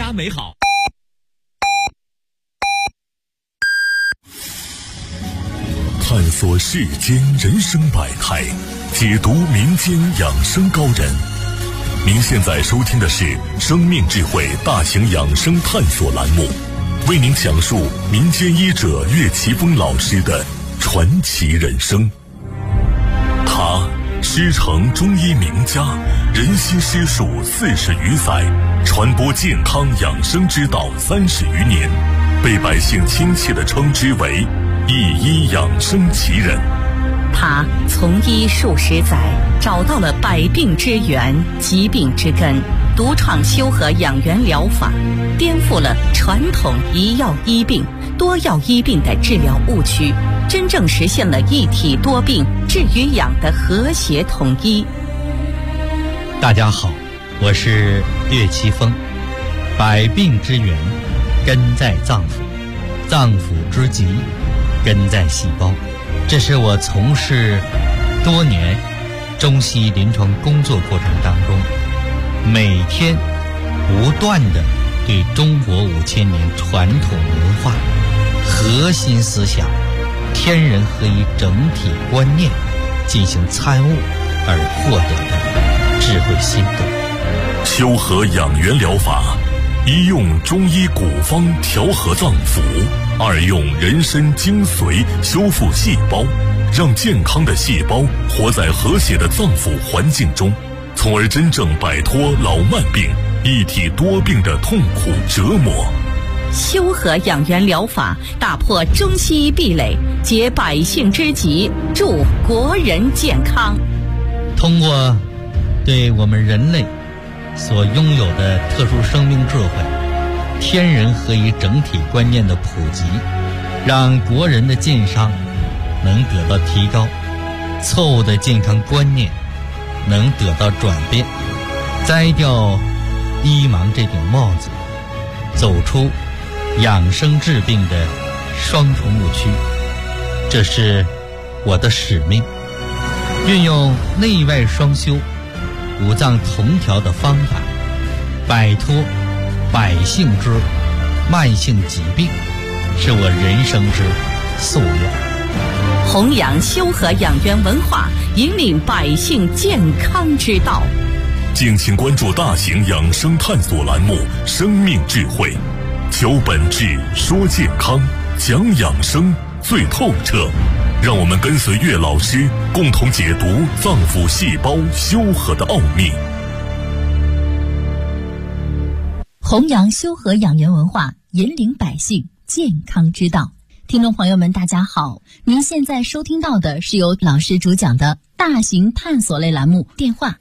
加美好。 探索世间人生百态，解读民间养生高人。您现在收听的是生命智慧大型养生探索栏目，为您讲述民间医者岳奇峰老师的传奇人生。他师承中医名家，人心师术40余载，传播健康养生之道30余年，被百姓亲切地称之为一医养生奇人。 他从医数十载，找到了百病之源、疾病之根，独创修和养元疗法，颠覆了传统一药医病、多药医病的治疗误区，真正实现了一体多病、治与养的和谐统一。 大家好，我是岳奇峰。百病之源根在脏腑，脏腑之疾根在细胞。这是我从事多年中西医临床工作过程当中，每天不断地对中国5000年传统文化核心思想天人合一整体观念进行参悟而获得的智慧心得。 修和养元疗法，一用中医古方调和脏腑，二用人参精髓修复细胞，让健康的细胞活在和谐的脏腑环境中，从而真正摆脱老慢病、一体多病的痛苦折磨。 修和养元疗法打破中西医壁垒，解百姓之急，助国人健康。 通过对我们人类所拥有的特殊生命智慧、天人合一整体观念的普及，让国人的健康能得到提高，错误的健康观念能得到转变，摘掉医盲这顶帽子，走出养生治病的双重误区。这是我的使命，运用内外双修、五脏同调的方法，摆脱百姓之慢性疾病，是我人生之夙愿。 弘扬修和养元文化，引领百姓健康之道。 敬请关注大型养生探索栏目《生命智慧》，求本质，说健康，讲养生最透彻。让我们跟随岳老师，共同解读脏腑细胞修和的奥秘。 弘扬修和养元文化，引领百姓健康之道。听众朋友们大家好，您现在收听到的是由老师主讲的大型探索类栏目，电话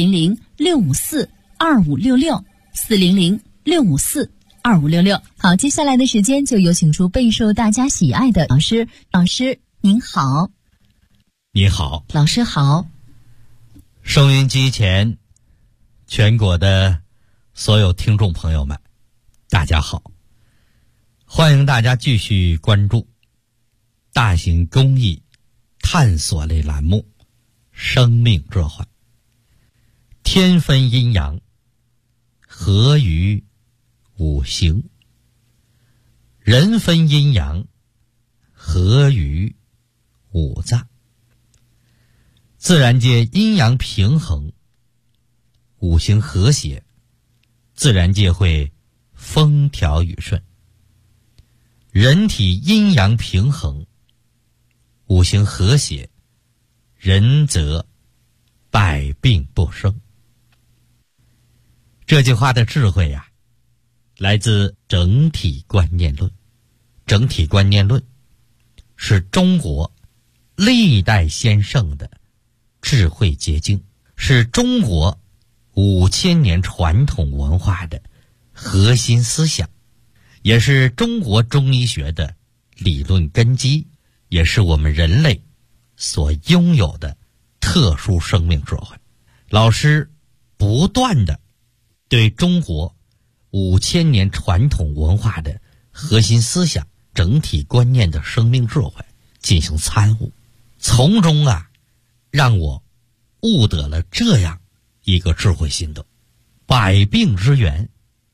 400-654-2566 400-654-2566。好，接下来的时间就有请出备受大家喜爱的老师。老师您好。 你好。 老师好。 收音机前全国的所有听众朋友们大家好，欢迎大家继续关注大型公益探索类栏目《生命智慧》。天分阴阳，合于五行；人分阴阳，合于五脏。自然界阴阳平衡，五行和谐，自然界会风调雨顺。人体阴阳平衡，五行和谐，人则百病不生。这句话的智慧呀，来自整体观念论。整体观念论是中国历代先圣的智慧结晶，是中国5000年传统文化的核心思想，也是中国中医学的理论根基，也是我们人类所拥有的特殊生命智慧。老师不断的对中国5000年传统文化的核心思想、整体观念的生命智慧进行参悟，从中让我悟得了这样一个智慧心得：百病之源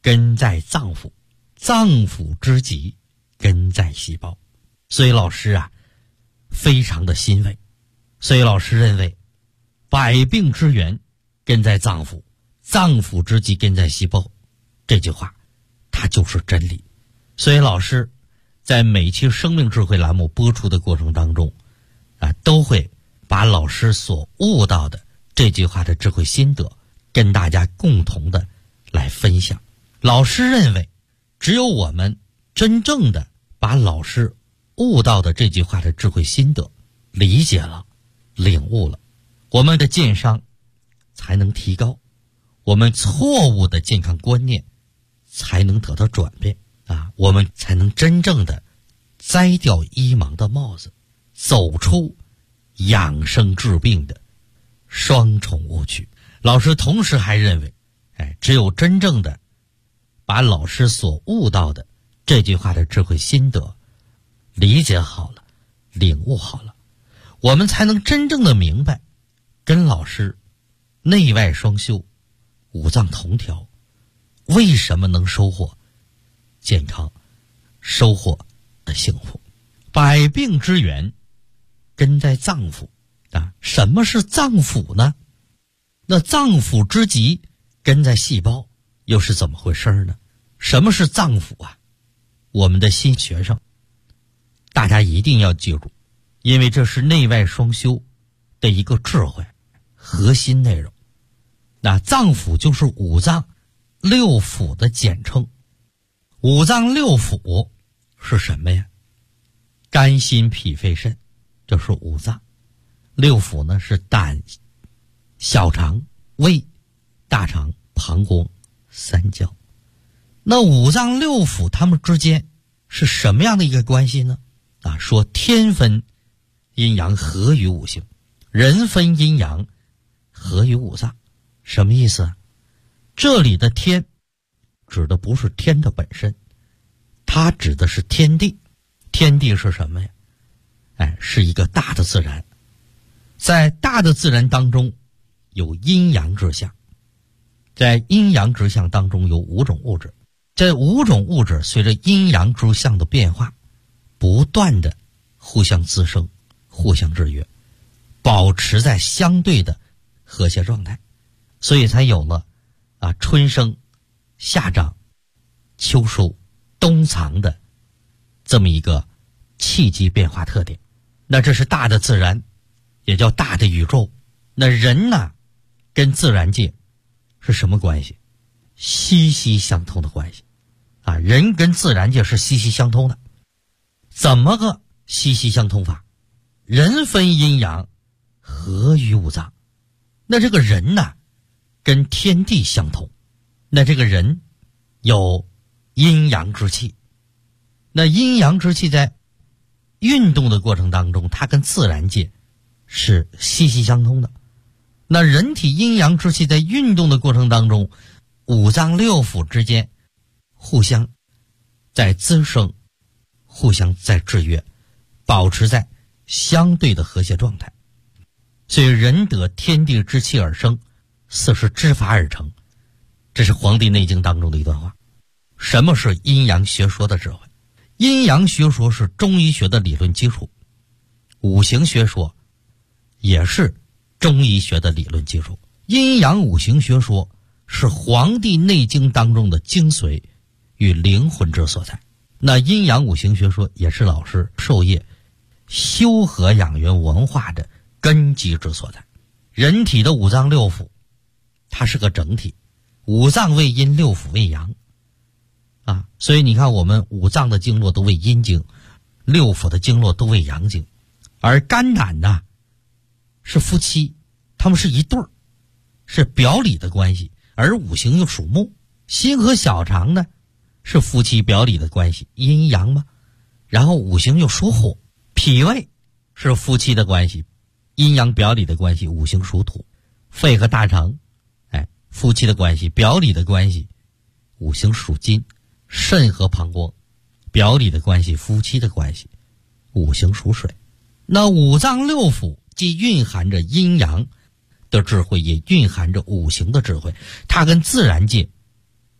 根在脏腑，脏腑之极根在细胞。所以老师啊非常的欣慰，所以老师认为百病之源根在脏腑，脏腑之极根在细胞，这句话它就是真理。所以老师在每期生命智慧栏目播出的过程当中都会把老师所悟到的这句话的智慧心得跟大家共同的来分享。老师认为只有我们真正的把老师悟到的这句话的智慧心得理解了，领悟了，我们的健商才能提高，我们错误的健康观念才能得到转变我们才能真正的摘掉医盲的帽子，走出养生治病的双重误区。老师同时还认为只有真正的把老师所悟到的这句话的智慧心得理解好了，领悟好了，我们才能真正的明白跟老师内外双修，五脏同调，为什么能收获健康，收获幸福。百病之源根在脏腑什么是脏腑呢？那脏腑之极根在细胞，又是怎么回事呢？什么是脏腑我们的新学生大家一定要记住，因为这是内外双修的一个智慧核心内容。那脏腑就是五脏六腑的简称。五脏六腑是什么呀？肝心脾肺肾，这是五脏。六腑呢是胆、小肠、胃、大肠、膀胱、三焦。那五脏六腑它们之间是什么样的一个关系呢？说天分阴阳合于五行，人分阴阳合于五脏。什么意思这里的天指的不是天的本身，它指的是天地。天地是什么呀？是一个大的自然。在大的自然当中有阴阳之象，在阴阳之象当中有五种物质，这五种物质随着阴阳之象的变化不断的互相滋生，互相制约，保持在相对的和谐状态，所以才有了春生夏长秋收冬藏的这么一个气机变化特点。那这是大的自然，也叫大的宇宙。那人呢跟自然界是什么关系？息息相通的关系人跟自然界是息息相通的。怎么个息息相通法？人分阴阳合于五脏。那这个人呢跟天地相通，那这个人有阴阳之气，那阴阳之气在运动的过程当中它跟自然界是息息相通的。那人体阴阳之气在运动的过程当中，五脏六腑之间互相在滋生，互相在制约，保持在相对的和谐状态。所以人得天地之气而生，四时之法而成，这是《黄帝内经》当中的一段话。什么是阴阳学说的智慧？阴阳学说是中医学的理论基础，五行学说也是中医学的理论基础。阴阳五行学说是《黄帝内经》当中的精髓与灵魂之所在。那阴阳五行学说也是老师授业修和养元文化的根基之所在。人体的五脏六腑它是个整体，五脏为阴，六腑为阳所以你看我们五脏的经络都为阴经，六腑的经络都为阳经。而肝胆呢是夫妻，他们是一对儿，是表里的关系。而五行又属木，心和小肠呢是夫妻表里的关系，阴阳嘛。然后五行又属火，脾胃是夫妻的关系，阴阳表里的关系，五行属土。肺和大肠夫妻的关系，表里的关系，五行属金。肾和膀胱表里的关系，夫妻的关系，五行属水。那五脏六腑既蕴含着阴阳的智慧，也蕴含着五行的智慧，它跟自然界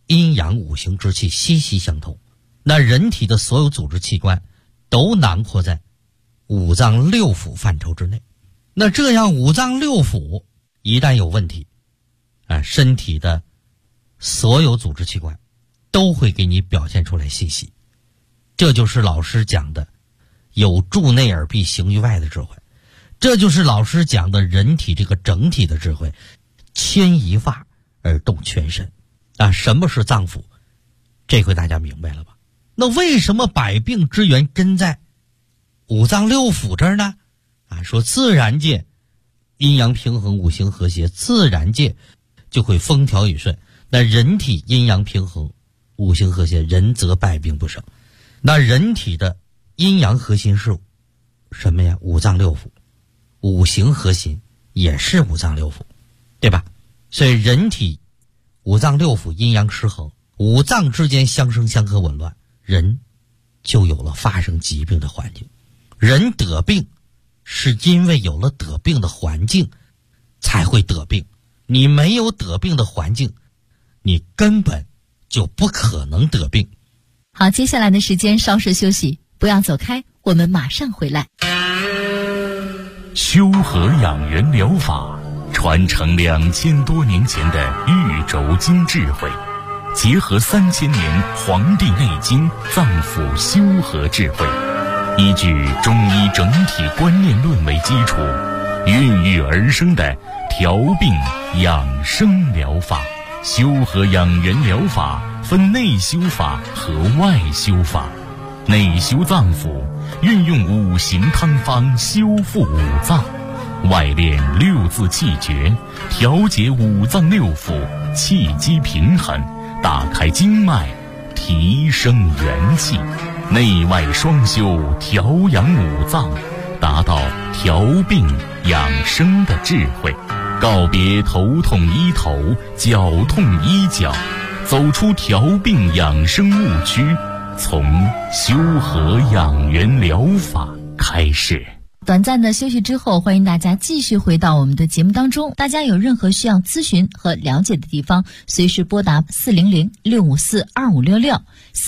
阴阳五行之气息息相通，那人体的所有组织器官都囊括在五脏六腑范畴之内。那这样五脏六腑一旦有问题，身体的所有组织器官都会给你表现出来信息。这就是老师讲的有助内而必行于外的智慧，这就是老师讲的人体这个整体的智慧，牵一发而动全身。什么是脏腑？这回大家明白了吧？那为什么百病之源根在五脏六腑这儿呢？说自然界阴阳平衡，五行和谐，自然界就会风调雨顺。那人体阴阳平衡，五行和谐，人则百病不生。那人体的阴阳核心是什么呀？五脏六腑。五行核心也是五脏六腑，对吧？所以人体五脏六腑阴阳失衡，五脏之间相生相克紊乱，人就有了发生疾病的环境。人得病是因为有了得病的环境才会得病，你没有得病的环境，你根本就不可能得病。 好，接下来的时间稍事休息，不要走开，我们马上回来。 修和养元疗法传承2000多年前的玉轴经智慧，结合3000年《黄帝内经》脏腑修和智慧，依据中医整体观念论为基础，孕育而生的调病养生疗法。修和养元疗法分内修法和外修法。内修脏腑，运用五行汤方修复五脏；外练六字气诀，调节五脏六腑，气机平衡，打开经脉，提升元气。内外双修，调养五脏，达到调病养生的智慧。告别头痛医头，脚痛医脚，走出调病养生误区，从修和养元疗法开始。 短暂的休息之后，欢迎大家继续回到我们的节目当中。大家有任何需要咨询和了解的地方，随时拨打400-654-2566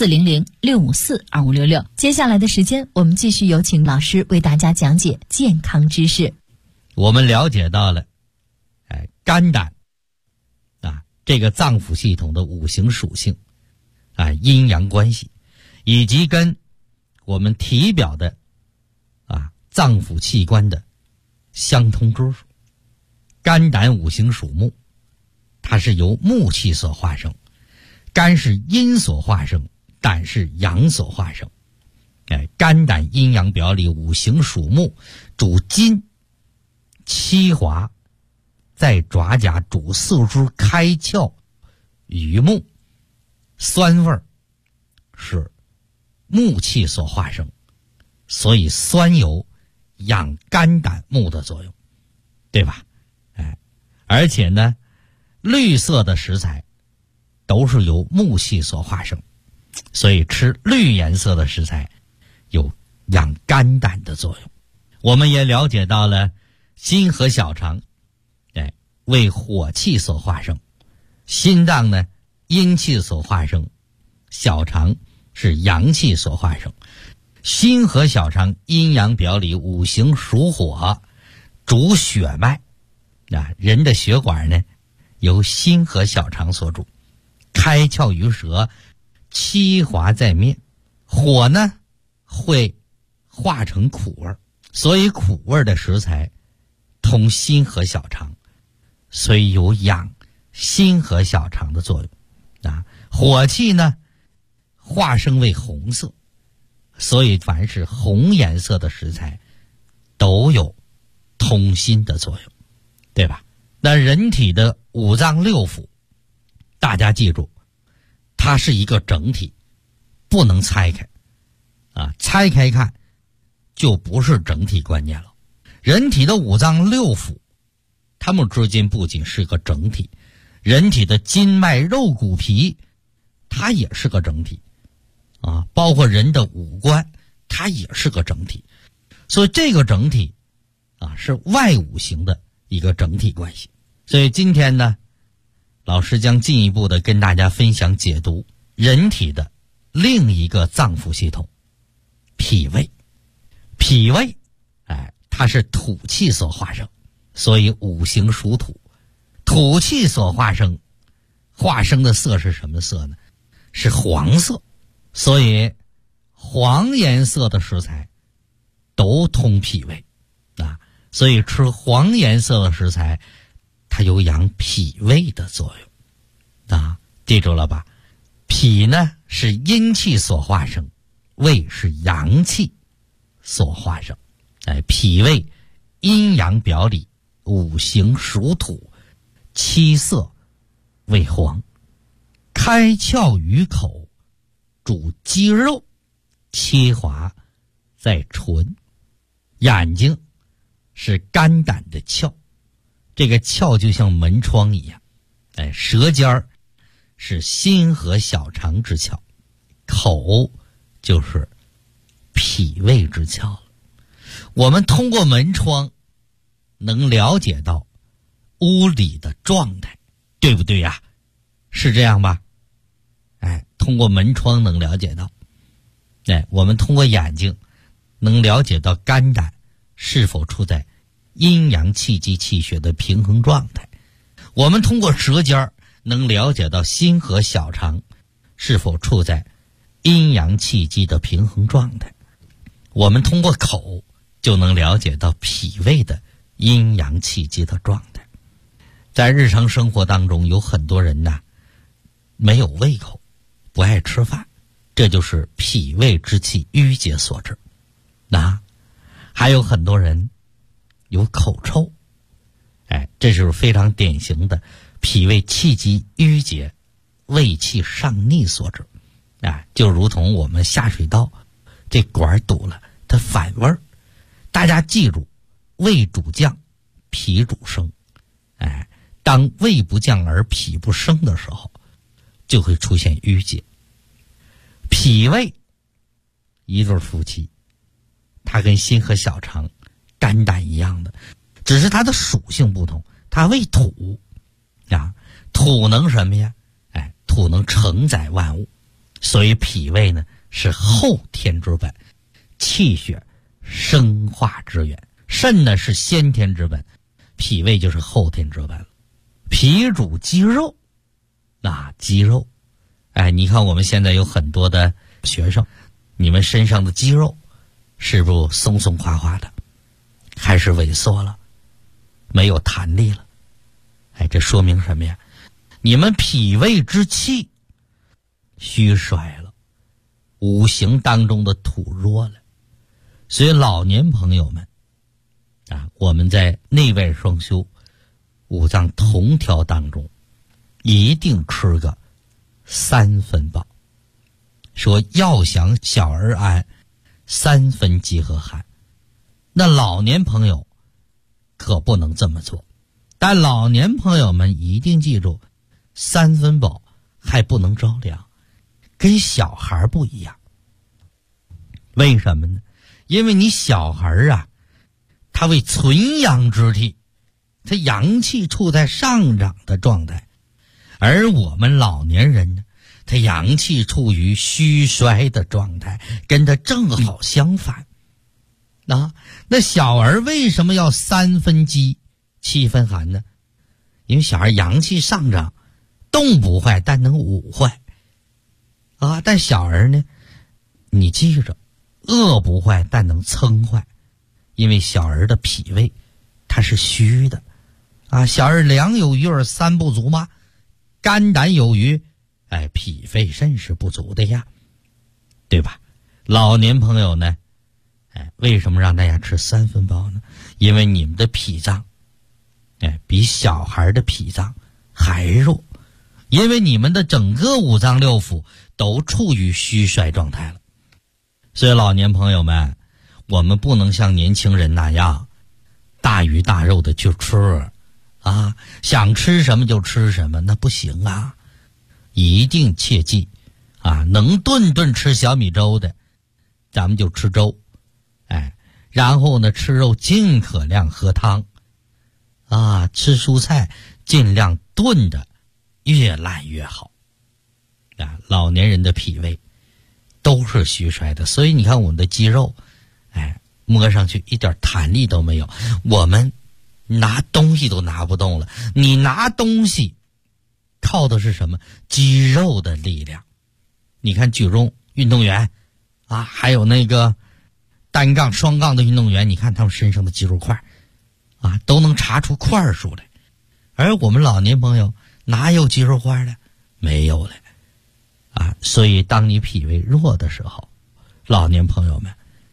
400-654-2566。接下来的时间，我们继续有请老师为大家讲解健康知识。 我们了解到了肝胆这个脏腑系统的五行属性阴阳关系，以及跟我们体表的脏腑器官的相通之处。肝胆五行属木，它是由木气所化生，肝是阴所化生，胆是阳所化生。肝胆阴阳表里五行属木，主筋，七华在爪甲，主四肢开窍于目，酸味是木气所化生，所以酸有养肝胆木的作用，对吧？而且呢，绿色的食材都是由木气所化生，所以吃绿颜色的食材有养肝胆的作用。我们也了解到了心和小肠为火气所化生，心脏呢阴气所化生，小肠是阳气所化生。心和小肠阴阳表里五行属火，主血脉。人的血管呢由心和小肠所主，开窍于舌，七华在面。火呢会化成苦味，所以苦味的食材通心和小肠，所以有养心和小肠的作用。火气呢化生为红色，所以凡是红颜色的食材都有通心的作用，对吧？那人体的五脏六腑，大家记住，它是一个整体，不能拆开拆开看就不是整体观念了。人体的五脏六腑，它们之间不仅是个整体，人体的筋脉肉骨皮它也是个整体包括人的五官它也是个整体。所以这个整体是外五行的一个整体关系。所以今天呢， 老师将进一步的跟大家分享解读人体的另一个脏腑系统——脾胃。脾胃，它是土气所化生，所以五行属土。土气所化生的色是什么色呢？是黄色。所以黄颜色的食材都通脾胃啊，所以吃黄颜色的食材它有养脾胃的作用啊，记住了吧？脾呢是阴气所化生，胃是阳气所化生。脾胃阴阳表里，五行属土，七色为黄，开窍于口，主肌肉，切滑在唇。眼睛是肝胆的窍，这个窍就像门窗一样。舌尖儿是心和小肠之窍，口就是脾胃之窍了。我们通过门窗能了解到屋里的状态，对不对呀？是这样吧？通过门窗能了解到。我们通过眼睛能了解到肝胆是否处在阴阳气机气血的平衡状态。我们通过舌尖能了解到心和小肠是否处在阴阳气机的平衡状态。我们通过口就能了解到脾胃的阴阳气机的状态。在日常生活当中，有很多人没有胃口，不爱吃饭，这就是脾胃之气郁结所致。还有很多人有口臭，这就是非常典型的脾胃气机郁结、胃气上逆所致。就如同我们下水道这管堵了，它反味儿。大家记住，胃主降，脾主升。当胃不降而脾不升的时候，就会出现郁结。脾胃一对夫妻，它跟心和小肠、肝胆一样的，只是它的属性不同。它为土土能什么呀？土能承载万物，所以脾胃呢是后天之本，气血生化之源。肾呢是先天之本，脾胃就是后天之本了。脾主肌肉，肌肉，你看我们现在有很多的学生，你们身上的肌肉是不是松松垮垮的，还是萎缩了，没有弹力了？这说明什么呀？你们脾胃之气虚衰了，五行当中的土弱了。所以老年朋友们我们在内外双修、五脏同调当中一定吃个3分饱。说要想小儿安，3分饥和寒。那老年朋友可不能这么做，但老年朋友们一定记住，3分饱还不能着凉，跟小孩不一样。为什么呢？因为你小孩他为存阳之体，他阳气处在上涨的状态，而我们老年人呢，他阳气处于虚衰的状态，跟他正好相反。那小儿为什么要3分饥7分寒呢？因为小孩阳气上涨，动不坏，但能武坏但小儿呢，你记着，饿不坏，但能噌坏。因为小儿的脾胃它是虚的小儿粮有余而3不足吗？肝胆有余，脾肺肾是不足的呀，对吧？老年朋友呢，为什么让大家吃3分饱呢？因为你们的脾脏比小孩的脾脏还弱，因为你们的整个五脏六腑都处于虚衰状态了。所以老年朋友们，我们不能像年轻人那样大鱼大肉的去吃想吃什么就吃什么，那不行一定切记能顿顿吃小米粥的，咱们就吃粥，然后呢，吃肉尽可量喝汤吃蔬菜尽量炖的越烂越好啊！老年人的脾胃都是虚衰的，所以你看我们的肌肉，摸上去一点弹力都没有，我们拿东西都拿不动了。你拿东西靠的是什么？肌肉的力量。你看举重运动员啊，还有那个单杠双杠的运动员，你看他们身上的肌肉块啊，都能查出块数来。而我们老年朋友哪有肌肉块的？没有了啊！所以当你脾胃弱的时候，老年朋友们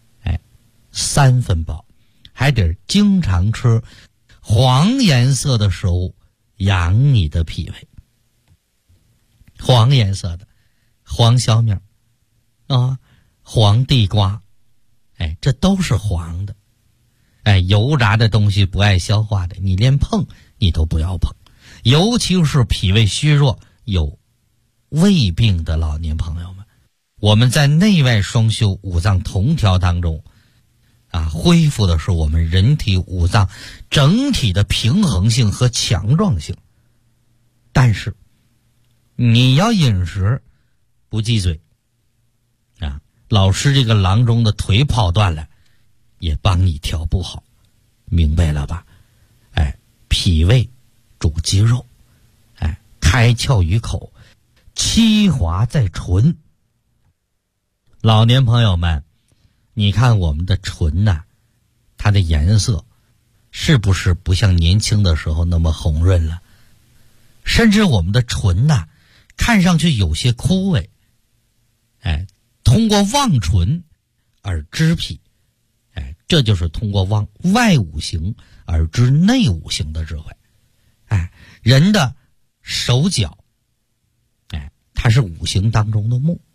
3分饱，还得经常吃黄颜色的食物养你的脾胃。黄颜色的黄小米啊，黄地瓜，这都是黄的。油炸的东西不爱消化的，你连碰你都不要碰。尤其是脾胃虚弱有胃病的老年朋友们，我们在内外双修五脏同调当中恢复的是我们人体五脏整体的平衡性和强壮性。但是你要饮食不忌嘴老师这个郎中的腿跑断了也帮你调不好，明白了吧？脾胃主肌肉，开窍于口，气滑在唇。老年朋友们，你看我们的唇它的颜色是不是不像年轻的时候那么红润了？甚至我们的唇看上去有些枯萎。通过望唇而知脾，这就是通过望外五行而知内五行的智慧。人的手脚，它是五行当中的木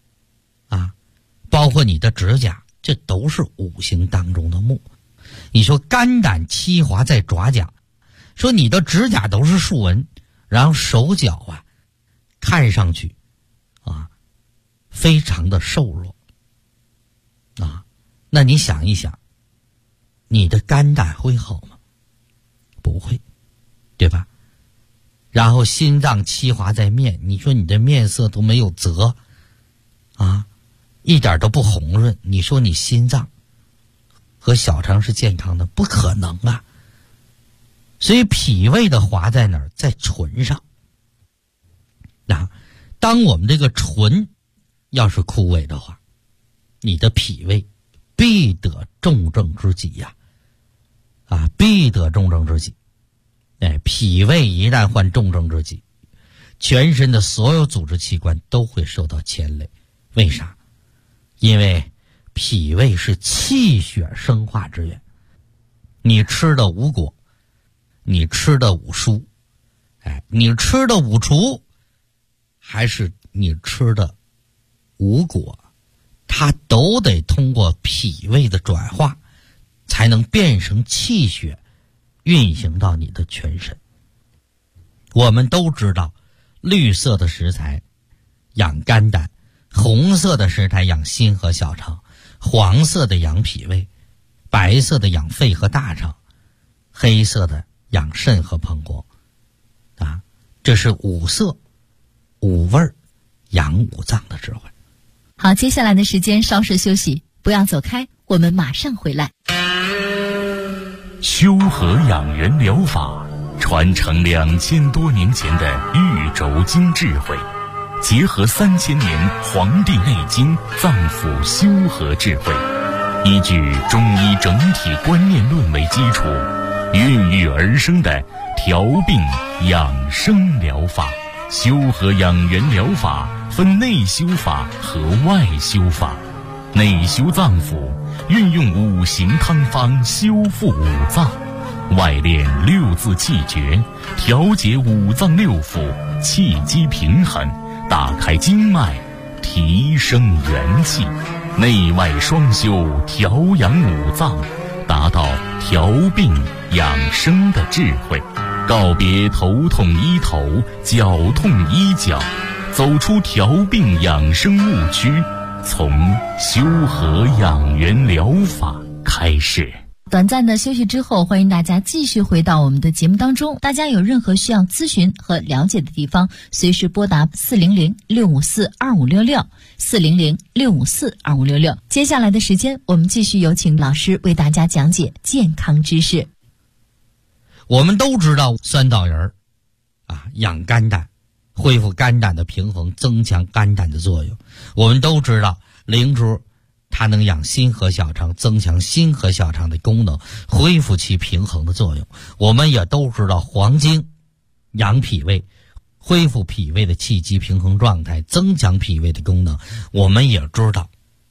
包括你的指甲，这都是五行当中的木。你说肝胆气滑在爪甲，说你的指甲都是竖纹，然后手脚看上去非常的瘦弱那你想一想，你的肝胆会好吗？不会，对吧？然后心脏气滑在面，你说你的面色都没有泽一点都不红润，你说你心脏和小肠是健康的？不可能所以脾胃的滑在哪儿？在唇上当我们这个唇要是枯萎的话，你的脾胃必得重症之疾必得重症之疾。脾胃一旦患重症之疾，全身的所有组织器官都会受到牵累。为啥？因为脾胃是气血生化之源。你吃的五果，你吃的五蔬，你吃的五畜，还是你吃的五果，它都得通过脾胃的转化，才能变成气血，运行到你的全身。我们都知道，绿色的食材养肝胆，红色的食材养心和小肠，黄色的养脾胃，白色的养肺和大肠，黑色的养肾和膀胱这是五色五味养五脏的智慧。 好，接下来的时间稍事休息，不要走开，我们马上回来。 修和养元疗法传承2000多年前的玉轴经智慧，结合3000年《黄帝内经》脏腑修和智慧，依据中医整体观念论为基础，孕育而生的调病养生疗法。修和养元疗法分内修法和外修法。内修脏腑，运用五行汤方修复五脏；外练六字气诀，调节五脏六腑，气机平衡，打开经脉，提升元气。内外双修，调养五脏，达到调病养生的智慧。告别头痛医头，脚痛医脚，走出调病养生误区，从修和养元疗法开始。 短暂的休息之后，欢迎大家继续回到我们的节目当中。大家有任何需要咨询和了解的地方，随时拨打400-654-2566 400-654-2566。接下来的时间，我们继续有请老师为大家讲解健康知识。 我们都知道酸枣仁养肝胆，恢复肝胆的平衡，增强肝胆的作用。我们都知道灵芝它能养心和小肠，增强心和小肠的功能，恢复其平衡的作用。我们也都知道黄精养脾胃，恢复脾胃的气机平衡状态，增强脾胃的功能。我们也知道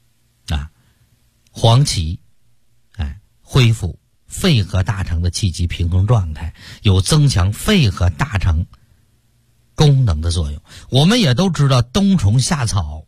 黄芪恢复肺和大肠的气机平衡状态，有增强肺和大肠功能的作用。我们也都知道冬虫夏草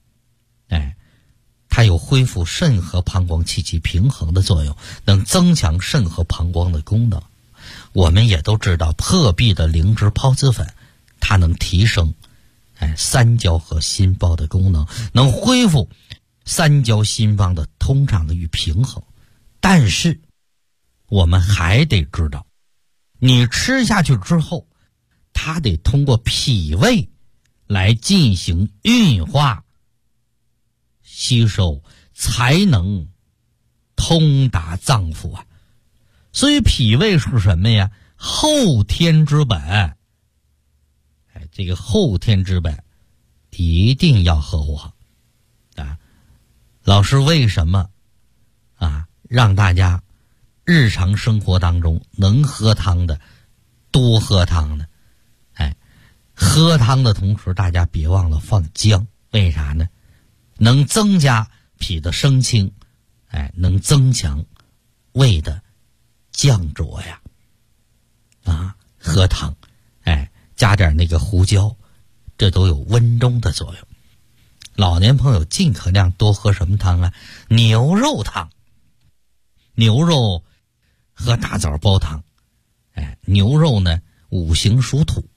它有恢复肾和膀胱气机平衡的作用，能增强肾和膀胱的功能。我们也都知道破壁的灵芝孢子粉，它能提升三焦和心包的功能，能恢复三焦心房的通畅与平衡。但是我们还得知道，你吃下去之后，它得通过脾胃来进行运化吸收，才能通达脏腑所以脾胃是什么呀？后天之本。这个后天之本一定要呵护好老师为什么让大家日常生活当中能喝汤的多喝汤呢？喝汤的同时大家别忘了放姜。为啥呢？能增加脾的升清，能增强胃的降浊呀。喝汤加点那个胡椒，这都有温中的作用。老年朋友尽可量多喝什么汤牛肉汤。牛肉喝大枣煲汤。牛肉呢五行属土。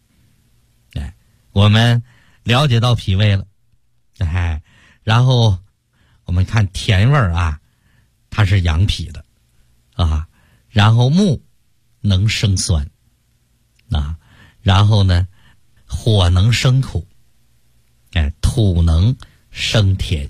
我们了解到脾胃了。然后我们看甜味它是养脾的然后木能生酸然后呢火能生土，土能生甜，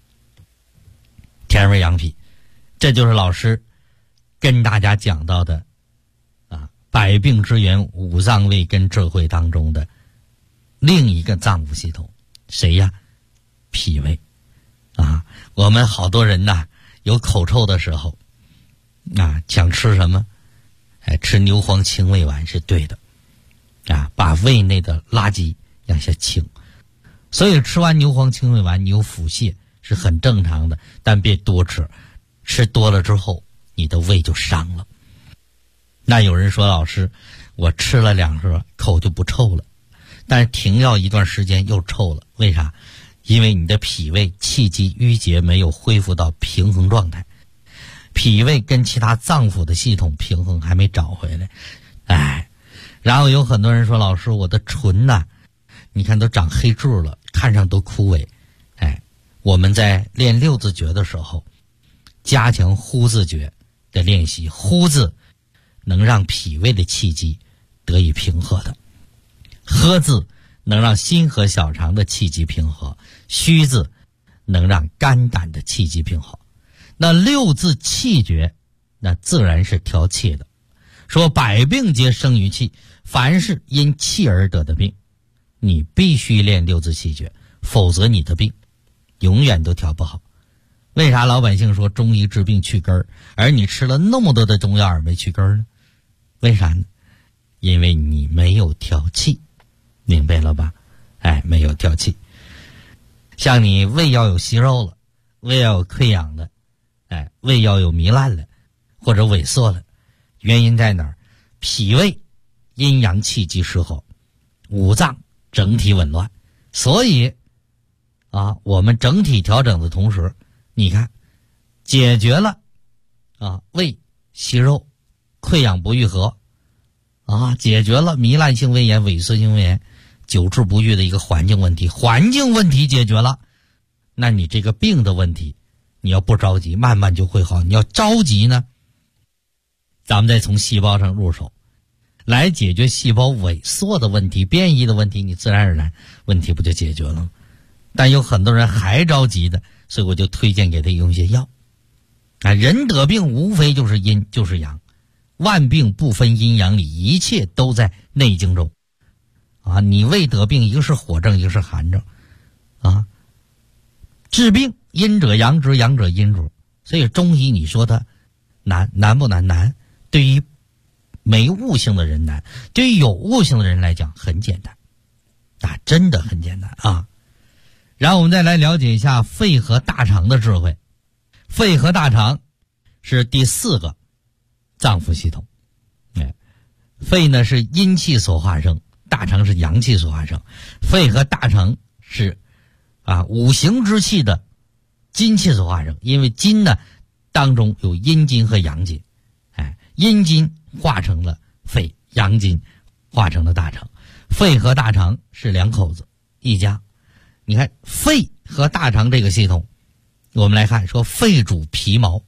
甜味养脾。这就是老师跟大家讲到的百病之源五脏胃根智慧当中的另一个脏腑系统。谁呀？脾胃我们好多人有口臭的时候想吃什么？吃牛黄清胃丸是对的把胃内的垃圾让下清。所以吃完牛黄清胃丸你有腹泻是很正常的，但别多吃，吃多了之后你的胃就伤了。那有人说，老师我吃了2盒口就不臭了，但是停药一段时间又臭了。为啥？因为你的脾胃气机郁结没有恢复到平衡状态，脾胃跟其他脏腑的系统平衡还没找回来。然后有很多人说，老师我的唇你看都长黑痣了，看上都枯萎。我们在练六字诀的时候加强呼字诀的练习，呼字能让脾胃的气机得以平和的，喝字能让心和小肠的气机平和，虚字能让肝胆的气机平和。那六字气诀那自然是调气的。说百病皆生于气，凡是因气而得的病，你必须练六字气诀，否则你的病永远都调不好。为啥老百姓说中医治病去根儿，而你吃了那么多的中药而没去根儿呢？为啥呢？因为你没有调气，明白了吧？没有调气。像你胃要有息肉了，胃要有溃疡了，胃要有糜烂了或者萎缩了，原因在哪儿？脾胃阴阳气机失衡，五脏整体紊乱。所以我们整体调整的同时，你看解决了胃息肉溃疡不愈合解决了糜烂性胃炎萎缩性胃炎久治不愈的一个环境问题，环境问题解决了，那你这个病的问题你要不着急慢慢就会好。你要着急呢咱们再从细胞上入手，来解决细胞萎缩的问题、变异的问题，你自然而然问题不就解决了吗？但有很多人还着急的，所以我就推荐给他用一些药。人得病无非就是阴就是阳，万病不分阴阳里，一切都在内经中。你胃得病，一个是火症，一个是寒症。治病阴者阳之，阳者阴之。所以中医你说它难不难？难。对于没悟性的人难，对于有悟性的人来讲很简单，真的很简单啊。然后我们再来了解一下肺和大肠的智慧。肺和大肠是第4个脏腑系统。肺呢是阴气所化生，大肠是阳气所化生。肺和大肠是五行之气的金气所化生，因为金呢当中有阴金和阳金，阴金化成了肺，阳金化成了大肠。肺和大肠是两口子一家。你看肺和大肠这个系统，我们来看说肺主皮毛，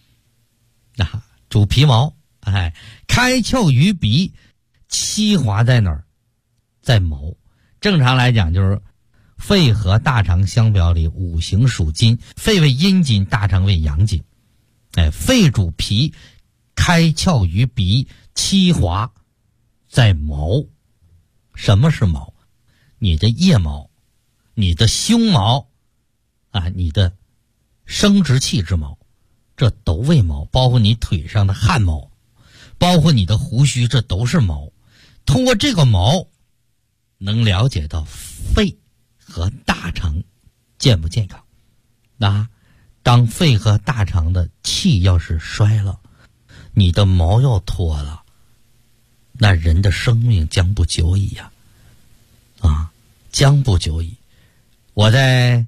主皮毛，开窍于鼻，七华在哪儿？在毛。正常来讲就是肺和大肠相表里，五行属金，肺为阴金，大肠为阳金。肺主皮，开窍于鼻，七华在毛。什么是毛？你的腋毛，你的胸毛，你的生殖器之毛，这都为毛，包括你腿上的汗毛，包括你的胡须，这都是毛。通过这个毛能了解到肺和大肠健不健康。当肺和大肠的气要是衰了，你的毛要脱了，那人的生命将不久矣将不久矣。我在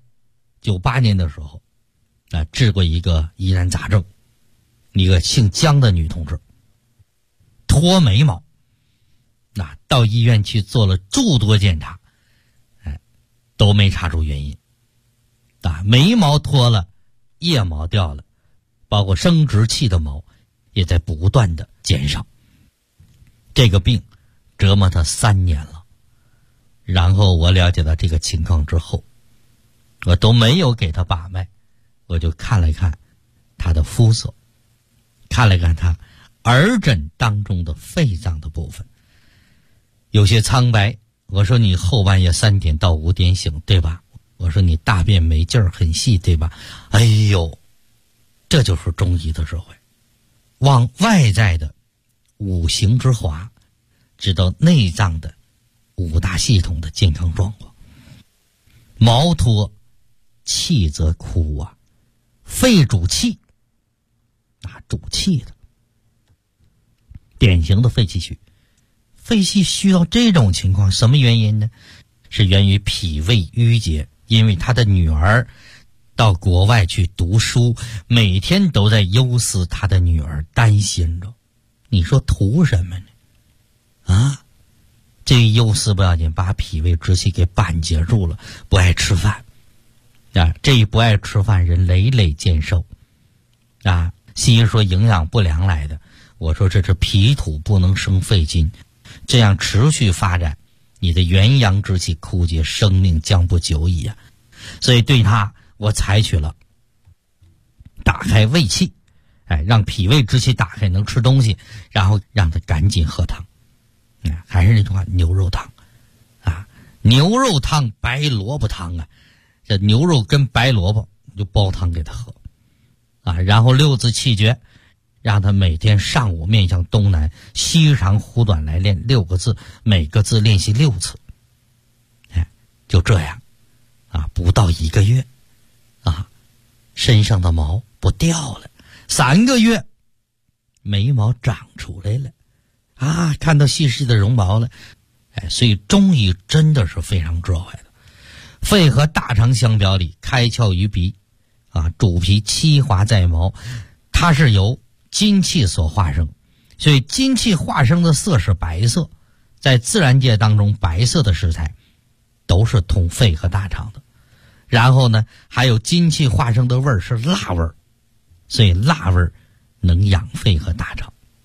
98年的时候治过一个疑难杂症，一个姓姜的女同志脱眉毛，到医院去做了诸多检查，都没查出原因。眉毛脱了，腋毛掉了，包括生殖器的毛也在不断的减少。这个病折磨他3年了。然后我了解到这个情况之后，我都没有给他把脉，我就看了看他的肤色，看了看他耳枕当中的肺脏的部分，有些苍白。我说你后半夜3点到5点醒，对吧？我说你大便没劲儿，很细，对吧？哎呦，这就是中医的智慧，往外在的五行之华，知道内脏的5大系统的健康状况。毛脱，气则枯肺主气，主气的，典型的肺气虚。肺气虚到这种情况，什么原因呢？是源于脾胃郁结，因为他的女儿到国外去读书，每天都在忧思他的女儿，担心着。你说图什么呢？这一忧思不要紧，把脾胃之气给板结住了，不爱吃饭。这一不爱吃饭，人累累见瘦。西医说营养不良来的，我说这是脾土不能生肺金，这样持续发展，你的元阳之气枯竭，生命将不久矣所以对他，我采取了打开胃气，让脾胃之气打开，能吃东西，然后让他赶紧喝汤。还是那句话，牛肉汤牛肉汤、白萝卜汤这牛肉跟白萝卜就煲汤给他喝然后6字气诀，让他每天上午面向东南，西长呼短来练6个字，每个字练习6次。就这样不到1个月身上的毛不掉了，3个月眉毛长出来了看到细细的绒毛了。所以中医真的是非常智慧的。肺和大肠相表里，开窍于鼻主皮，七华在毛，它是由金气所化生，所以金气化生的色是白色。在自然界当中，白色的食材都是通肺和大肠的。然后呢，还有金气化生的味儿是辣味儿，所以辣味儿能养肺和大肠。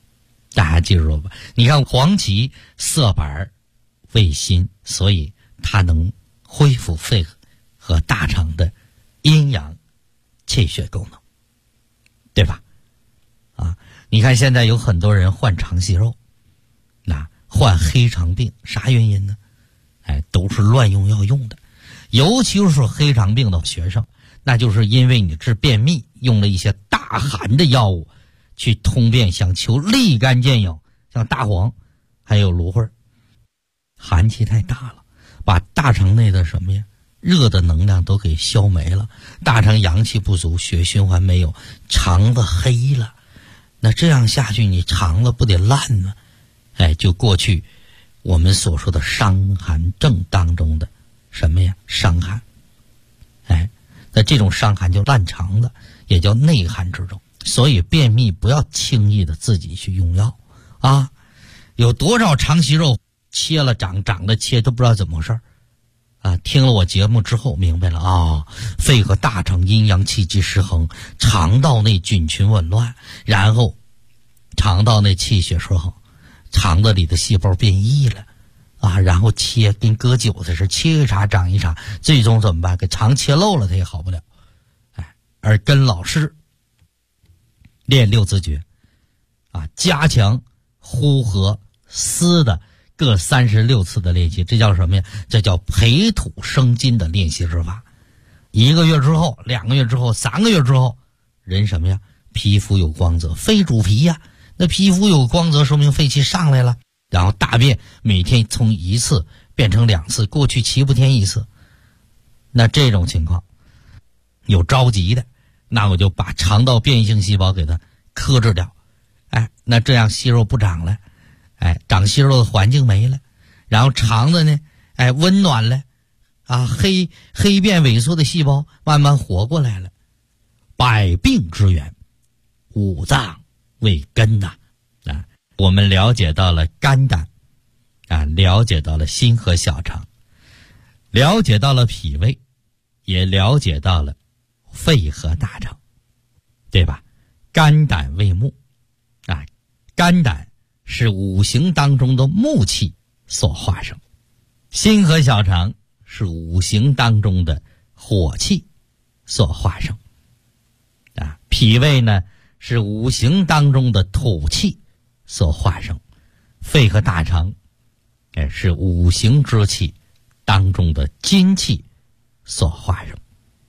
大家记住了吧？你看黄芪色白味辛，所以它能恢复肺和大肠的阴阳气血功能，对吧？你看现在有很多人患肠息肉，患黑肠病，啥原因呢？都是乱用药用的，尤其是黑肠病的学生，那就是因为你治便秘用了一些大寒的药物去通便，想求立竿见影，像大黄还有芦荟，寒气太大了，把大肠内的什么呀热的能量都给消没了，大肠阳气不足，血循环没有，肠子黑了，那这样下去你肠子不得烂吗？就过去我们所说的伤寒症当中的什么呀伤寒，那这种伤寒就烂肠子，也叫内寒之症。所以便秘不要轻易的自己去用药啊！有多少肠息肉切了长了切都不知道怎么回事听了我节目之后明白了肺和大肠阴阳气机失衡，肠道内菌群紊乱，然后肠道内气血失衡，肠子里的细胞变异了然后切跟割韭菜似的，切一茬长一茬，最终怎么办？给肠切漏了它也好不了。而跟老师练六字诀加强呼和思的各36次的练习，这叫什么呀？这叫培土生金的练习之法。1个月之后2个月之后3个月之后，人什么呀？皮肤有光泽，肺主皮呀，那皮肤有光泽说明肺气上来了，然后大便每天从1次变成2次，过去7、8天1次。那这种情况有着急的，那我就把肠道变异性细胞给它克制掉，那这样息肉不长了，长息肉的环境没了，然后肠子呢温暖了黑变萎缩的细胞慢慢活过来了。百病之源，五脏为根我们了解到了肝胆了解到了心和小肠，了解到了脾胃，也了解到了肺和大肠，对吧？肝胆为木肝胆是五行当中的木气所化生，心和小肠是五行当中的火气所化生脾胃呢是五行当中的土气所化生，肺和大肠是五行之气当中的金气所化生。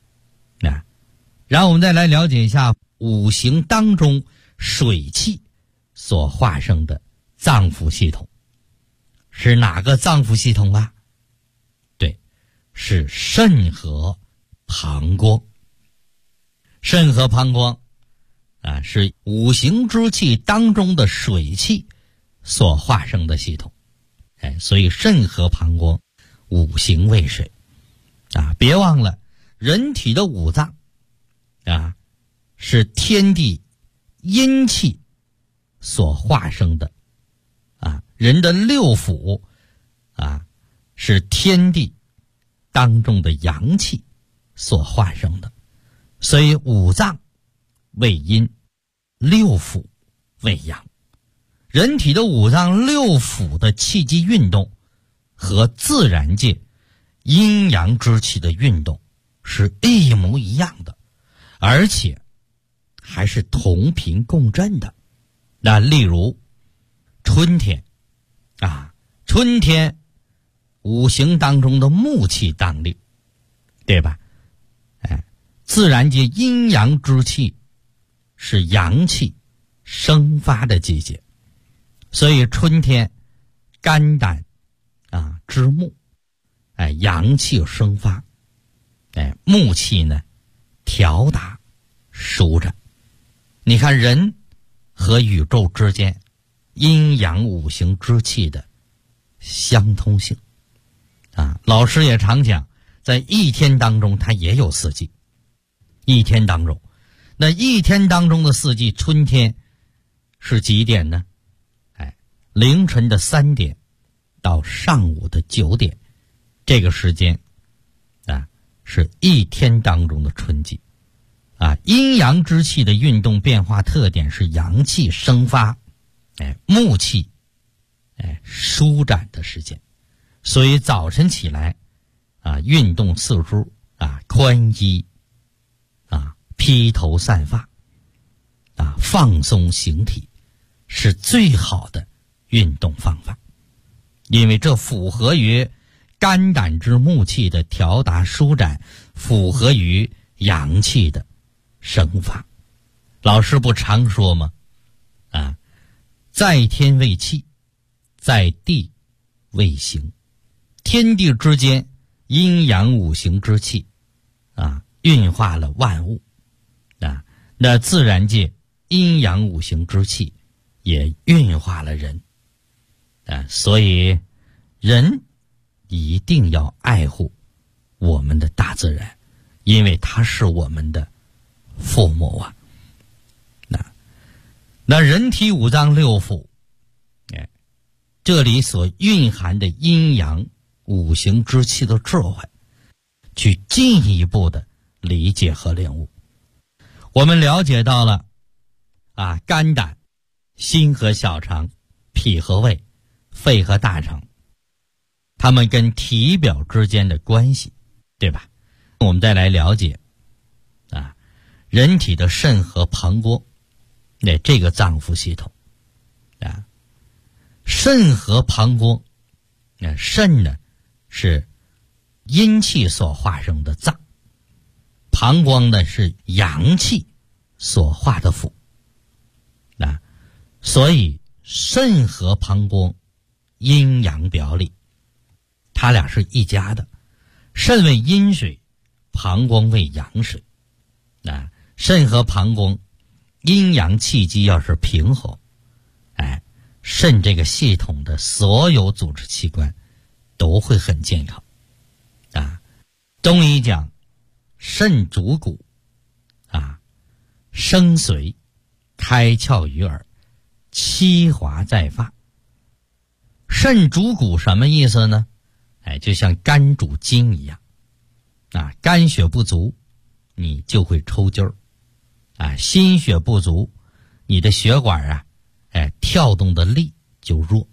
然后我们再来了解一下五行当中水气所化生的脏腑系统，是哪个脏腑系统啊？对，是肾和膀胱。肾和膀胱是五行之气当中的水气所化生的系统。所以肾和膀胱五行为水别忘了人体的五脏是天地阴气所化生的人的六腑是天地当中的阳气所化生的。所以五脏为阴，六腑为阳。人体的五脏六腑的气机运动和自然界阴阳之气的运动是一模一样的，而且还是同频共振的。那例如春天春天五行当中的木气当令，对吧？自然界阴阳之气是阳气生发的季节，所以春天肝胆之木阳气生发，木气呢调达舒展。你看人和宇宙之间阴阳五行之气的相通性老师也常讲，在一天当中它也有四季。一天当中，那一天当中的四季，春天是几点呢？凌晨的3点到上午的9点，这个时间是一天当中的春季阴阳之气的运动变化特点是阳气生发木气舒展的时间。所以早晨起来运动四肢宽衣披头散发放松形体，是最好的运动方法。因为这符合于肝胆之木气的调达舒展，符合于阳气的生发。老师不常说吗？在天为气，在地为形。天地之间阴阳五行之气运化了万物那自然界阴阳五行之气也运化了人所以人一定要爱护我们的大自然，因为它是我们的父母那人体五脏六腑这里所蕴含的阴阳五行之气的智慧，去进一步的理解和领悟。我们了解到了肝胆、心和小肠、脾和胃、肺和大肠，它们跟体表之间的关系，对吧？我们再来了解人体的肾和膀胱这个脏腑系统肾和膀胱肾呢是阴气所化生的脏，膀胱呢是阳气所化的腑所以肾和膀胱阴阳表里，它俩是一家的。肾为阴水，膀胱为阳水肾和膀胱阴阳气机要是平衡肾这个系统的所有组织器官都会很健康中医讲肾主骨生髓，开窍于耳，七华在发。肾主骨什么意思呢？就像肝主筋一样肝血不足你就会抽筋儿心血不足，你的血管跳动的力就弱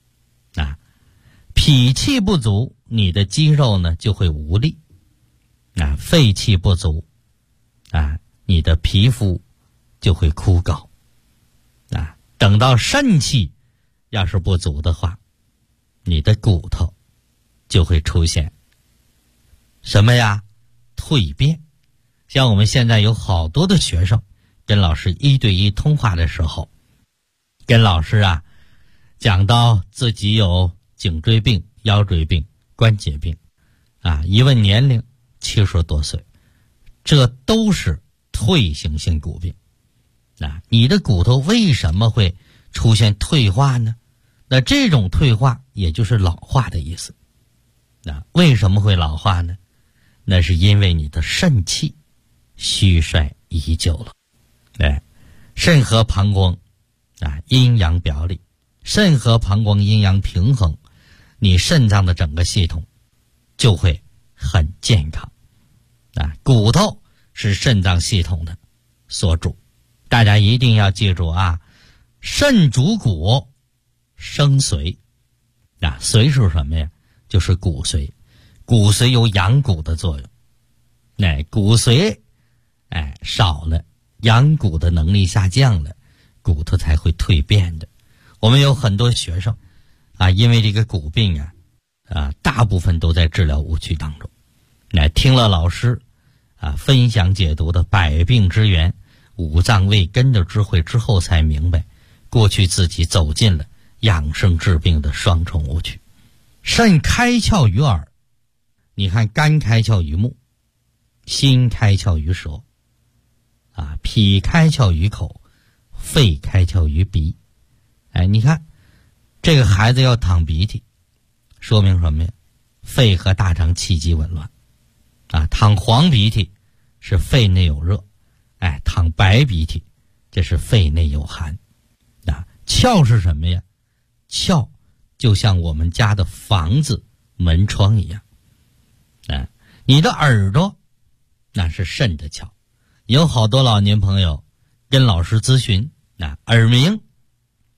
脾气不足，你的肌肉呢就会无力肺气不足你的皮肤就会枯槁等到肾气要是不足的话，你的骨头就会出现什么呀？蜕变。像我们现在有好多的学生跟老师1对1通话的时候，跟老师讲到自己有颈椎病、腰椎病、关节病一问年龄70多岁，这都是退行性骨病你的骨头为什么会出现退化呢？那这种退化也就是老化的意思为什么会老化呢？那是因为你的肾气虚衰已久了肾和膀胱阴阳表里，肾和膀胱阴阳平衡，你肾脏的整个系统就会很健康骨头是肾脏系统的所主，大家一定要记住肾主骨生髓髓是什么呀？就是骨髓。骨髓有养骨的作用骨髓少了，养骨的能力下降了，骨头才会蜕变的。我们有很多学生因为这个骨病大部分都在治疗误区当中听了老师分享解读的百病之源、五脏未根的智慧之后，才明白过去自己走进了养生治病的双重误区。肾开窍于耳，你看肝开窍于目，心开窍于舌脾开窍于口，肺开窍于鼻你看这个孩子要淌鼻涕，说明什么呀？肺和大肠气机紊乱淌黄鼻涕是肺内有热淌白鼻涕这是肺内有寒窍是什么呀？窍就像我们家的房子门窗一样你的耳朵那是肾的窍。有好多老年朋友跟老师咨询耳鸣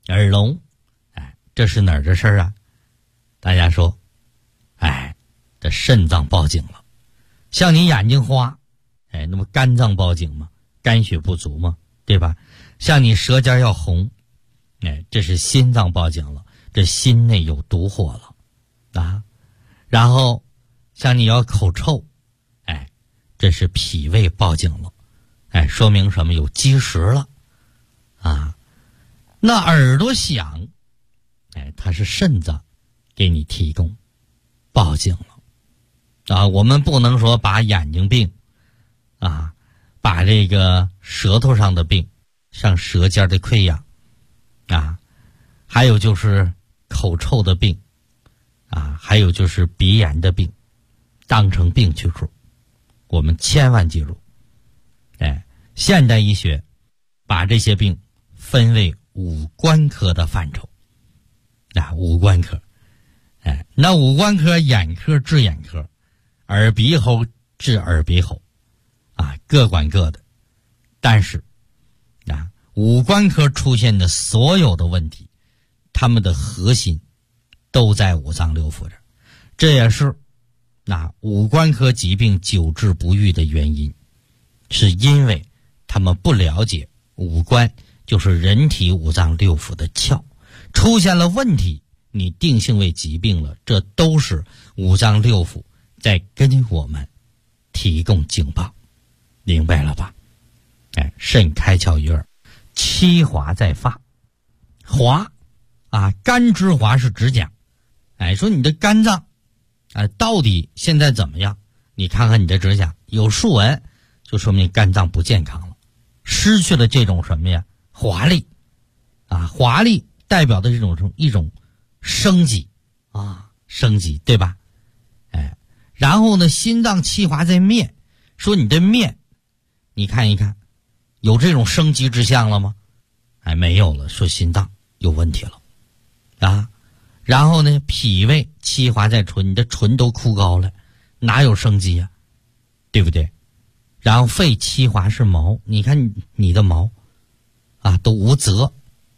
耳聋，这是哪儿的事儿啊？大家说，这肾脏报警了。像你眼睛花，那么肝脏报警吗？肝血不足吗？对吧？像你舌尖要红，这是心脏报警了，这心内有毒火了啊。然后像你要口臭，这是脾胃报警了，说明什么？有积食了啊。那耳朵响，它是肾脏给你提供报警了啊。我们不能说把眼睛病啊，把这个舌头上的病，像舌尖的溃疡啊，还有就是口臭的病啊，还有就是鼻炎的病，当成病去处。我们千万记住，现代医学把这些病分为五官科的范畴五官科，那五官科，眼科治眼科，耳鼻喉治耳鼻喉各管各的。但是五官科出现的所有的问题，他们的核心都在五脏六腑这儿，这也是五官科疾病久治不愈的原因，是因为他们不了解五官就是人体五脏六腑的窍，出现了问题，你定性为疾病了，这都是五脏六腑在跟我们提供警报，明白了吧？肾开窍于耳，七华在发。华肝之华是指甲，说你的肝脏到底现在怎么样？你看看你的指甲有竖纹，就说明肝脏不健康了，失去了这种什么呀？华丽华丽代表的一种生机生机，对吧？然后呢，心脏气华在面，说你的面，你看一看，有这种生机之象了吗？没有了，说心脏有问题了然后呢，脾胃气华在唇，你的唇都枯槁了，哪有生机呀？对不对？然后肺气华是毛，你看你的毛都无泽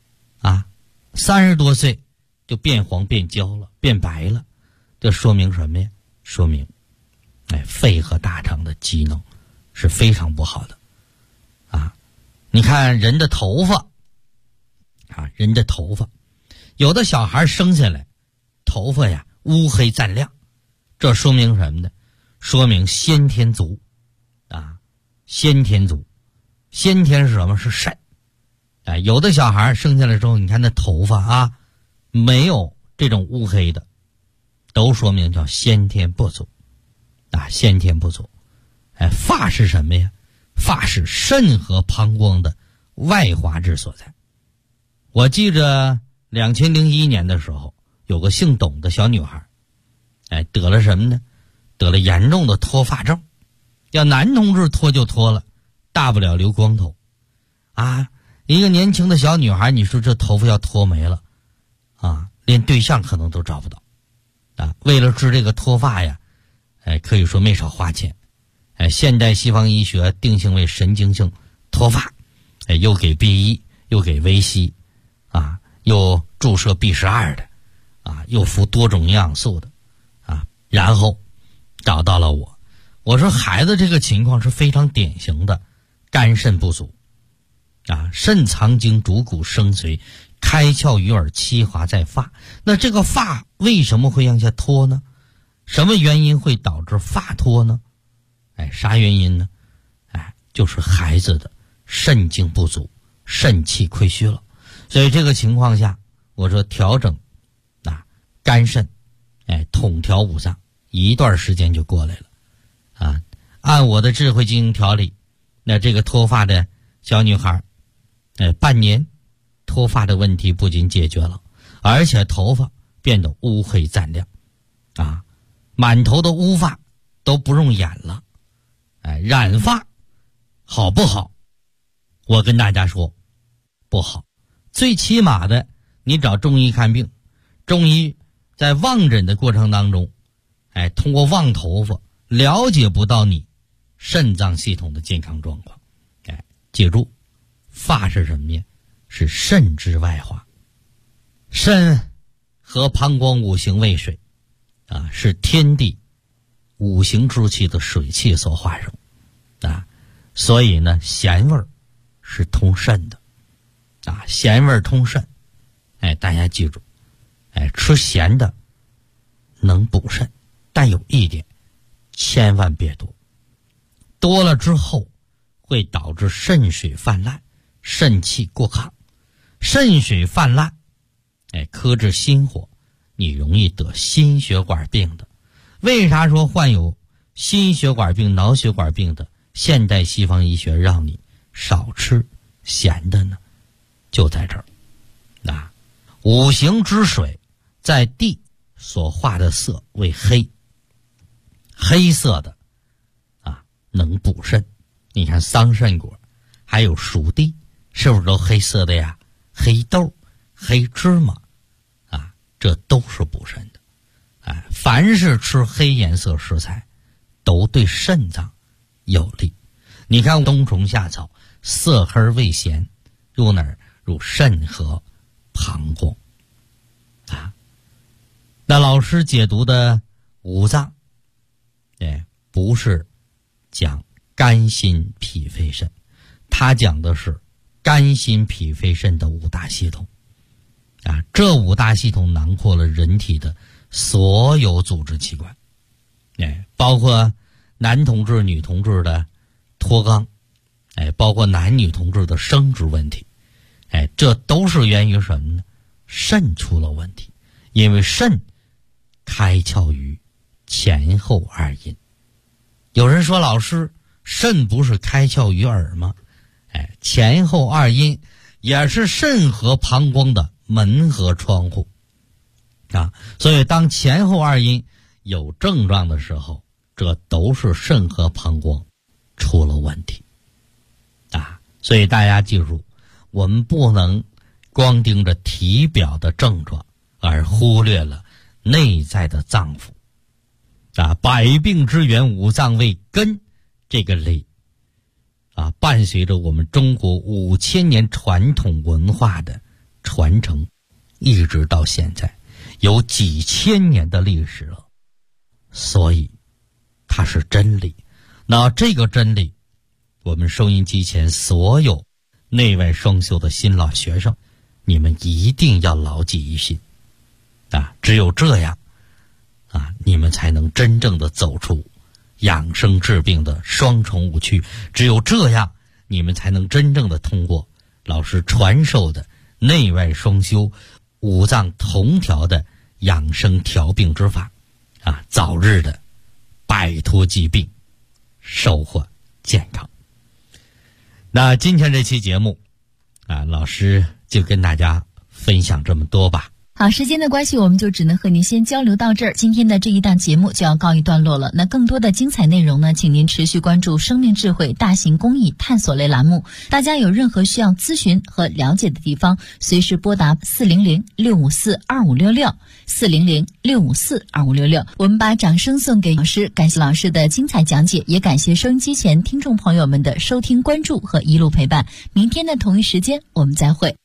30多岁就变黄变焦了，变白了，这说明什么呀？说明肺和大肠的机能是非常不好的你看人的头发人的头发，有的小孩生下来头发呀乌黑锃亮，这说明什么呢？说明先天足先天足，先天是什么？是肾有的小孩生下来之后，你看那头发没有这种乌黑的，都说明叫先天不足先天不足。发是什么呀？发是肾和膀胱的外华之所在。我记着2001年的时候，有个姓董的小女孩得了什么呢？得了严重的脱发症。要男同志脱就脱了，大不了留光头一个年轻的小女孩，你说这头发要脱没了连对象可能都找不到为了治这个脱发呀可以说没少花钱现代西方医学定性为神经性脱发又给 B1 又给维 C又注射 B12 的又服多种营养素的然后找到了我说孩子这个情况是非常典型的肝肾不足肾藏精主骨生髓，开窍于耳，七华在发。那这个发为什么会向下脱呢？什么原因会导致发脱呢？啥原因呢？就是孩子的肾精不足，肾气亏虚了。所以这个情况下，我说调整肝肾统调五脏，一段时间就过来了按我的智慧进行调理，那这个脱发的小女孩半年脱发的问题不仅解决了，而且头发变得乌黑锃亮满头的乌发都不用染了染发好不好？我跟大家说不好。最起码的你找中医看病，中医在望诊的过程当中通过望头发了解不到你肾脏系统的健康状况记住，发是什么呀？是肾之外华肾和膀胱五行为水啊，是天地五行之气的水气所化生啊，所以呢咸味是通肾的啊，咸味通肾。大家记住，吃咸的能补肾，但有一点千万别多，多了之后会导致肾水泛滥，肾气过亢。肾水泛滥克制心火，你容易得心血管病的。为啥说患有心血管病、脑血管病的现代西方医学让你少吃咸的呢？就在这儿啊，五行之水在地所化的色为黑，黑色的啊能补肾。你看桑葚果还有熟地是不是都黑色的呀？黑豆、黑芝麻啊，这都是补肾的。凡是吃黑颜色食材都对肾脏有利。你看冬虫夏草色黑味咸，入哪儿？入肾和膀胱啊。那老师解读的五脏不是讲肝心脾肺肾，他讲的是肝心脾肺肾的五大系统啊。这五大系统囊括了人体的所有组织器官，包括男同志女同志的脱肛，包括男女同志的生殖问题，这都是源于什么呢？肾出了问题。因为肾开窍于前后二阴。有人说，老师，肾不是开窍于耳吗？前后二阴也是肾和膀胱的门和窗户啊。所以当前后二阴有症状的时候，这都是肾和膀胱出了问题啊。所以大家记住，我们不能光盯着体表的症状而忽略了内在的脏腑啊。百病之源，五脏为根，这个理啊，伴随着我们中国5000年传统文化的传承，一直到现在有几千年的历史了，所以它是真理。那这个真理，我们收音机前所有内外双修的新老学生，你们一定要牢记于心啊！只有这样啊，你们才能真正的走出养生治病的双重误区。只有这样，你们才能真正的通过老师传授的内外双修、五脏同调的养生调病之法啊，早日的摆脱疾病，收获健康。那今天这期节目啊，老师就跟大家分享这么多吧。 好，时间的关系，我们就只能和您先交流到这儿。今天的这一档节目就要告一段落了。那更多的精彩内容呢，请您持续关注生命智慧大型公益探索类栏目。大家有任何需要咨询和了解的地方，随时拨打400-654-2566 400-654-2566。我们把掌声送给老师，感谢老师的精彩讲解，也感谢收音机前听众朋友们的收听关注和一路陪伴。明天的同一时间我们再会。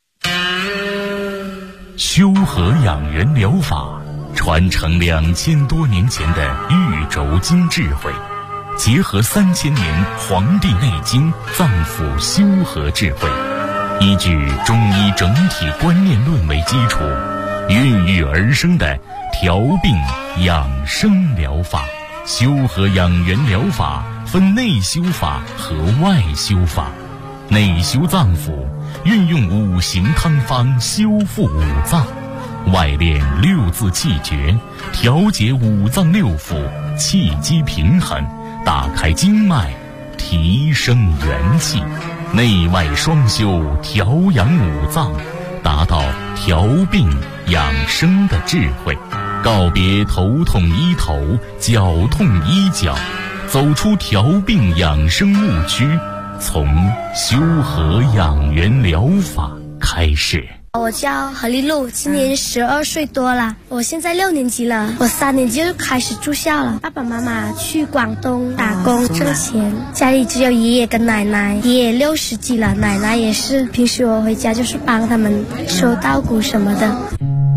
修和养元疗法传承2000多年前的玉轴经智慧，结合3000年《黄帝内经》脏腑修和智慧，依据中医整体观念论为基础，孕育而生的调病养生疗法。修和养元疗法分内修法和外修法。内修脏腑，运用五行汤方修复五脏；外练六字气诀，调节五脏六腑，气机平衡，打开经脉，提升元气。内外双修，调养五脏，达到调病养生的智慧。告别头痛医头，脚痛医脚，走出调病养生误区，从修和养元疗法开始。 我叫何丽露，今年12岁多了，我现在6年级了，我3年级就开始住校了。爸爸妈妈去广东打工挣钱，家里只有爷爷跟奶奶，爷爷60几了，奶奶也是，平时我回家就是帮他们收稻谷什么的。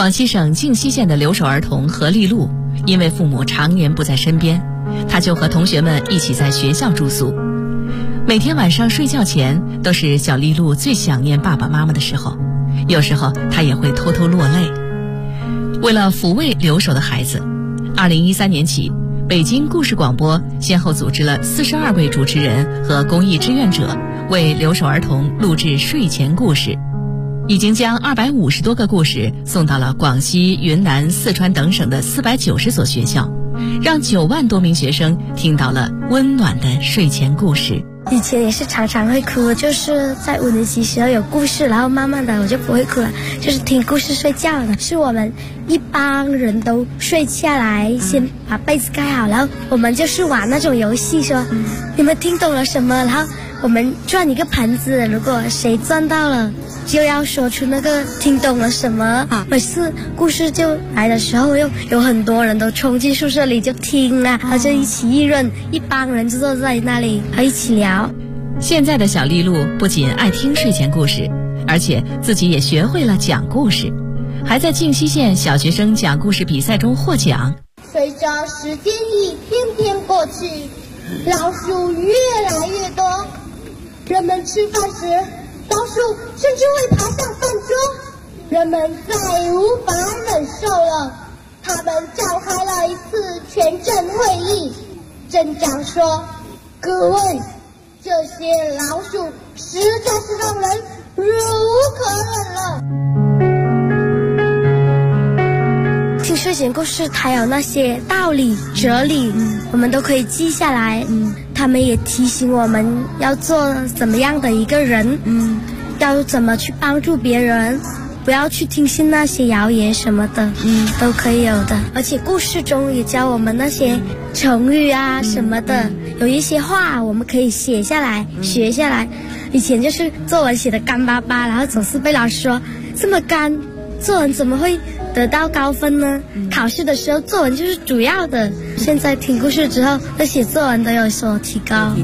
广西省靖西县的留守儿童何丽露，因为父母常年不在身边，她就和同学们一起在学校住宿。每天晚上睡觉前，都是小丽露最想念爸爸妈妈的时候，有时候她也会偷偷落泪。为了抚慰留守的孩子，2013年起，北京故事广播先后组织了42位主持人和公益志愿者，为留守儿童录制睡前故事，已经将250多个故事送到了广西、云南、四川等省的490所学校，让9万多名学生听到了温暖的睡前故事。 以前也是常常会哭，就是在5年级时候有故事，然后慢慢的我就不会哭了，就是听故事睡觉了。是我们一帮人都睡下来，先把被子盖好，然后我们就是玩那种游戏，说你们听懂了什么，然后我们转一个盆子，如果谁转到了就要说出那个听懂了什么。每次故事就来的时候，有很多人都冲进宿舍里就听啊，然后就一起议论，一帮人就坐在那里一起聊。 现在的小丽露不仅爱听睡前故事，而且自己也学会了讲故事，还在靖西县小学生讲故事比赛中获奖。 随着时间一天天过去，老鼠越来越多，人们吃饭时老鼠甚至会爬上饭桌，人们再无法忍受了，他们召开了一次全镇会议。镇长说：“各位，这些老鼠实在是让人忍无可忍了。” 听睡前故事，它有那些道理、哲理，我们都可以记下来。他们也提醒我们要做怎么样的一个人，要怎么去帮助别人，不要去听信那些谣言什么的，都可以有的。而且故事中也教我们那些成语啊什么的，有一些话我们可以写下来、学下来。以前就是作文写的干巴巴，然后总是被老师说这么干，作文怎么会得到高分呢？考试的时候作文就是主要的。现在听故事之后，那写作文都有所提高。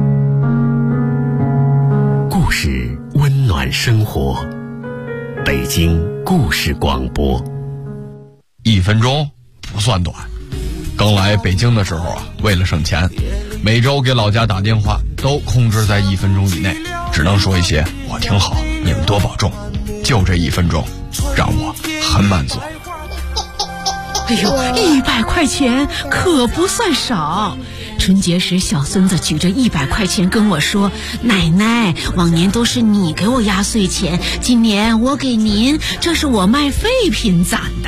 故事温暖生活，北京故事广播。 1分钟不算短。刚来北京的时候啊，为了省钱，每周给老家打电话都控制在1分钟以内，只能说一些我挺好，你们多保重。就这1分钟，让我很满足。 哎呦，100块钱可不算少。春节时，小孙子举着100块钱跟我说：“奶奶，往年都是你给我压岁钱，今年我给您，这是我卖废品攒的。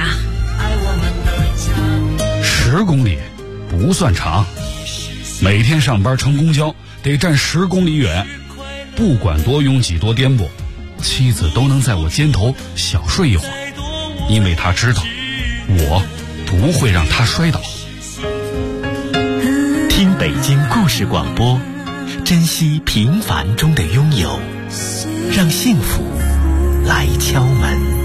”10公里不算长，每天上班乘公交得站10公里远，不管多拥挤多颠簸，妻子都能在我肩头小睡一会儿，因为她知道我不会让她摔倒。 听北京故事广播，珍惜平凡中的拥有，让幸福来敲门。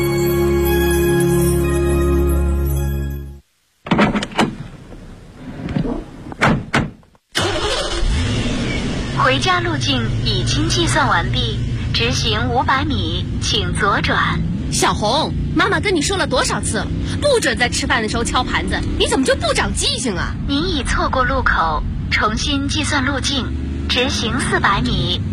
回家路径已经计算完毕，直行500米，请左转。 小红，妈妈跟你说了多少次了，不准在吃饭的时候敲盘子，你怎么就不长记性啊？ 您已错过路口，重新计算路径，直行400米。